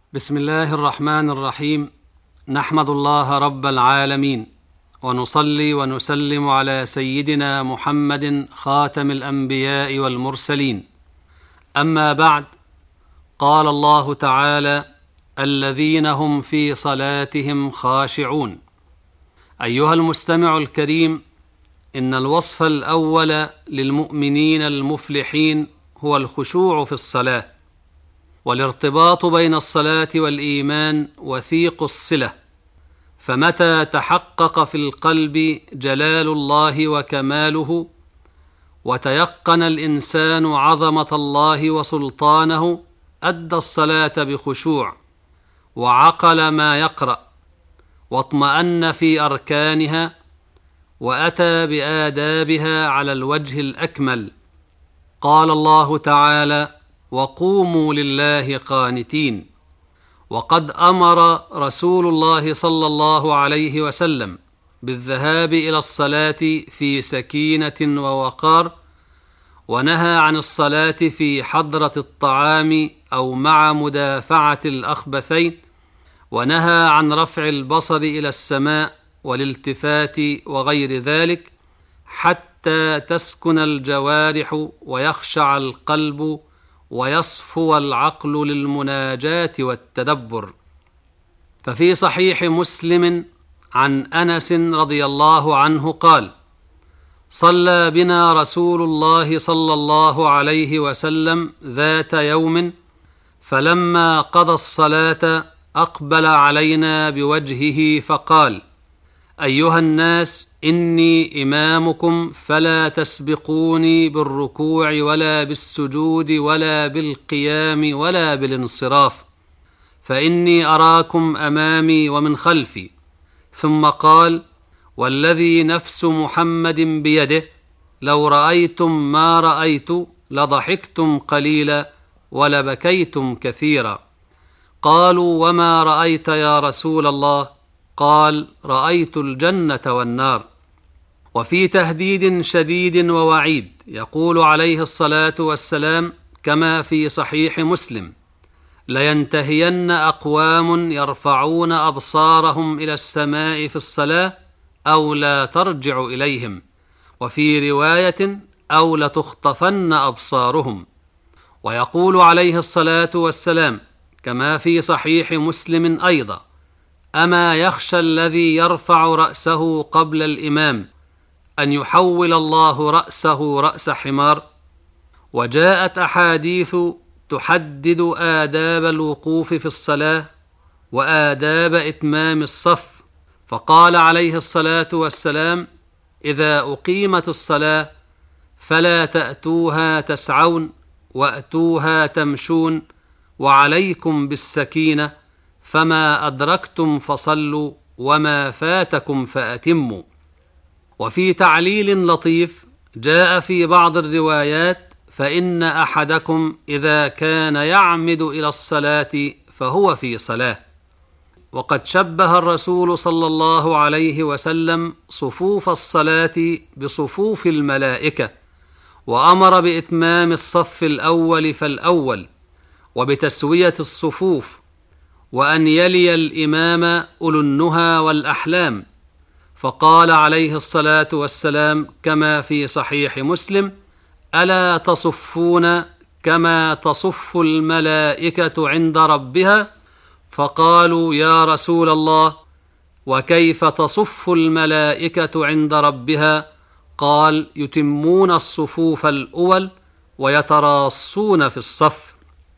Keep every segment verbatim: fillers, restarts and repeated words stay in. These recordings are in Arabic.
بسم الله الرحمن الرحيم. نحمد الله رب العالمين، ونصلي ونسلم على سيدنا محمد خاتم الأنبياء والمرسلين. أما بعد، قال الله تعالى: الذين هم في صلاتهم خاشعون. أيها المستمع الكريم، إن الوصف الأول للمؤمنين المفلحين هو الخشوع في الصلاة، والارتباط بين الصلاة والإيمان وثيق الصلة، فمتى تحقق في القلب جلال الله وكماله، وتيقن الإنسان عظمة الله وسلطانه، أدى الصلاة بخشوع، وعقل ما يقرأ، واطمأن في أركانها، وأتى بآدابها على الوجه الأكمل. قال الله تعالى: وقوموا لله قانتين. وقد أمر رسول الله صلى الله عليه وسلم بالذهاب إلى الصلاة في سكينة ووقار، ونهى عن الصلاة في حضرة الطعام أو مع مدافعة الأخبثين، ونهى عن رفع البصر إلى السماء والالتفات وغير ذلك، حتى تسكن الجوارح ويخشع القلب ويصفو العقل للمناجاة والتدبر. ففي صحيح مسلم عن أنس رضي الله عنه قال: صلى بنا رسول الله صلى الله عليه وسلم ذات يوم، فلما قضى الصلاة أقبل علينا بوجهه فقال: أيها الناس، إني إمامكم، فلا تسبقوني بالركوع ولا بالسجود ولا بالقيام ولا بالانصراف، فإني أراكم أمامي ومن خلفي. ثم قال: والذي نفس محمد بيده، لو رأيتم ما رأيت لضحكتم قليلا ولبكيتم كثيرا. قالوا: وما رأيت يا رسول الله؟ قال: رأيت الجنة والنار. وفي تهديد شديد ووعيد يقول عليه الصلاة والسلام كما في صحيح مسلم: لينتهين أقوام يرفعون أبصارهم إلى السماء في الصلاة، أو لا ترجع إليهم، وفي رواية: أو لتخطفن أبصارهم. ويقول عليه الصلاة والسلام كما في صحيح مسلم أيضا: أما يخشى الذي يرفع رأسه قبل الإمام أن يحول الله رأسه رأس حمار؟ وجاءت أحاديث تحدد آداب الوقوف في الصلاة وآداب إتمام الصف، فقال عليه الصلاة والسلام: إذا أقيمت الصلاة فلا تأتوها تسعون، وأتوها تمشون، وعليكم بالسكينة، فما أدركتم فصلوا، وما فاتكم فأتموا. وفي تعليل لطيف جاء في بعض الروايات: فإن أحدكم إذا كان يعمد إلى الصلاة فهو في صلاة. وقد شبه الرسول صلى الله عليه وسلم صفوف الصلاة بصفوف الملائكة، وأمر بإتمام الصف الأول فالأول، وبتسوية الصفوف، وأن يلي الإمام أولو النهى والأحلام. فقال عليه الصلاة والسلام كما في صحيح مسلم: ألا تصفون كما تصف الملائكة عند ربها؟ فقالوا: يا رسول الله، وكيف تصف الملائكة عند ربها؟ قال: يتمون الصفوف الأول ويتراصون في الصف.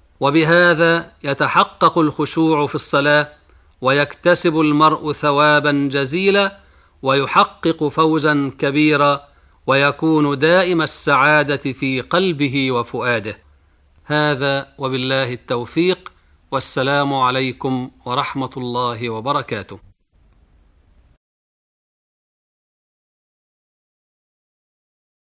وبهذا يتحقق الخشوع في الصلاة، ويكتسب المرء ثوابا جزيلا، ويحقق فوزا كبيرا، ويكون دائم السعادة في قلبه وفؤاده. هذا وبالله التوفيق، والسلام عليكم ورحمة الله وبركاته.